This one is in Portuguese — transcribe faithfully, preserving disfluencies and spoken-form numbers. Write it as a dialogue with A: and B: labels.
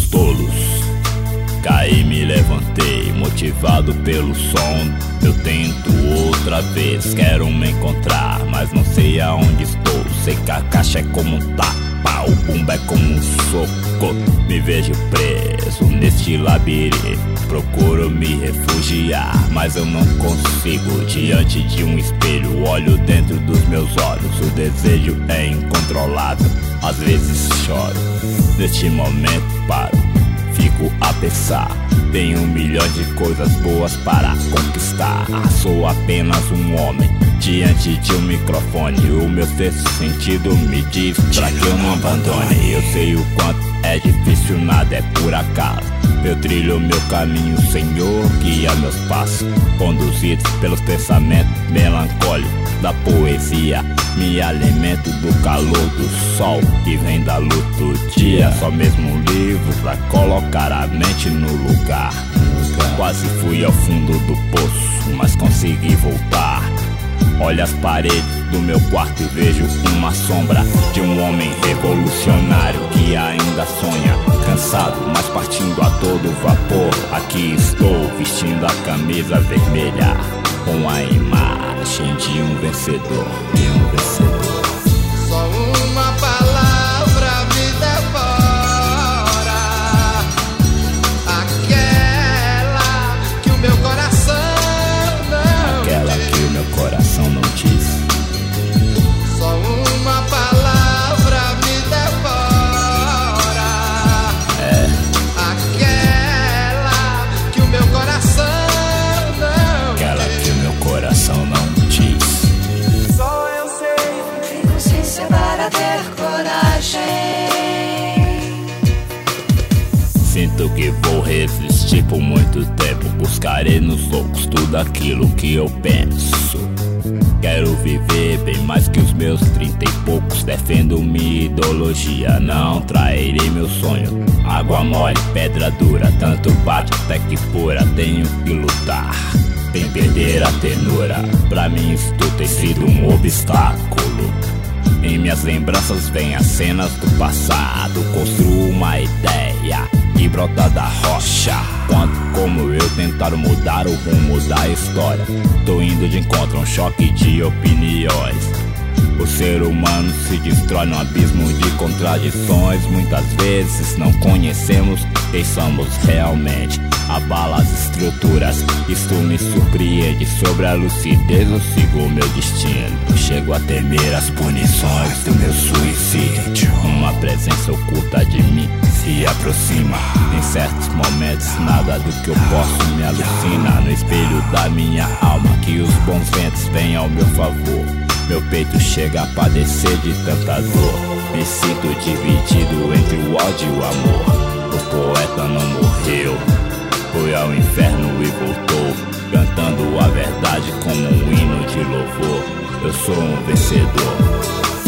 A: tolos. Caí, me levantei, motivado pelo som. Eu tento outra vez, quero me encontrar, mas não sei aonde estou. Sei que a caixa é como um tapa, o bumbo é como um soco. Me vejo preso neste labirinto, procuro me refugiar, mas eu não consigo. Diante de um espelho, olho dentro dos meus olhos. O desejo é incontrolável, às vezes choro. Neste momento paro, fico a pensar. Tenho um milhão de coisas boas para conquistar. Sou apenas um homem diante de um microfone. O meu sexto sentido me diz pra que eu não abandone. Eu sei o quanto é difícil, nada é por acaso. Eu trilho meu caminho, Senhor, guia meus passos. Conduzido pelos pensamentos melancólicos da poesia, me alimento do calor do sol que vem da luz do dia. Só mesmo um livro pra colocar a mente no lugar. Quase fui ao fundo do poço, mas consegui voltar. Olho as paredes do meu quarto e vejo uma sombra de um homem revolucionário que ainda sonha. Cansado, mas partindo a todo vapor. Aqui estou, vestindo a camisa vermelha, com a imagem de um vencedor, de um vencedor.
B: Só uma palavra me devora, aquela que o meu coração não
A: Aquela
B: diz.
A: que o meu coração não diz.
B: Só uma palavra me devora,
A: É,
B: aquela que o meu coração não
A: aquela
B: diz.
A: que o meu coração não diz.
B: Só eu sei.
C: Inocência para ter coragem.
A: Sinto que vou resistir por muito tempo. Buscarei nos loucos tudo aquilo que eu penso. Quero viver bem mais que os meus trinta e poucos. Defendo minha ideologia, não trairei meu sonho. Água mole, pedra dura, tanto bate até que fura. Tenho que lutar, sem perder a tenura. Pra mim isso tudo tem sido um obstáculo. Em minhas lembranças vem as cenas do passado. Construo uma ideia que brota da rocha. Quanto como eu tentar mudar o rumo da história. Tô indo de encontro a um choque de opiniões. O ser humano se destrói num abismo de contradições. Muitas vezes não conhecemos quem somos realmente. Abala as estruturas, isso me surpreende. Sobre a lucidez eu sigo o meu destino. Eu chego a temer as punições do meu suicídio. Uma presença oculta de mim se aproxima. Em certos momentos nada do que eu posso me alucina. No espelho da minha alma que os bons ventos vêm ao meu favor. Meu peito chega a padecer de tanta dor. Me sinto dividido entre o ódio e o amor. O poeta não morreu, foi ao inferno e voltou, cantando a verdade como um hino de louvor. Eu sou um vencedor.